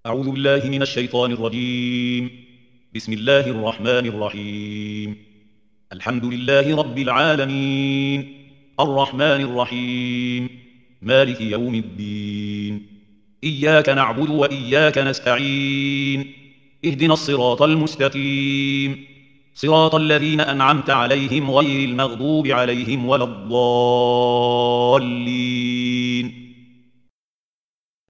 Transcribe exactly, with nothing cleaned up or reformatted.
أعوذ بالله من الشيطان الرجيم. بسم الله الرحمن الرحيم. الحمد لله رب العالمين، الرحمن الرحيم، مالك يوم الدين. إياك نعبد وإياك نستعين، اهدنا الصراط المستقيم، صراط الذين أنعمت عليهم غير المغضوب عليهم ولا الضالين.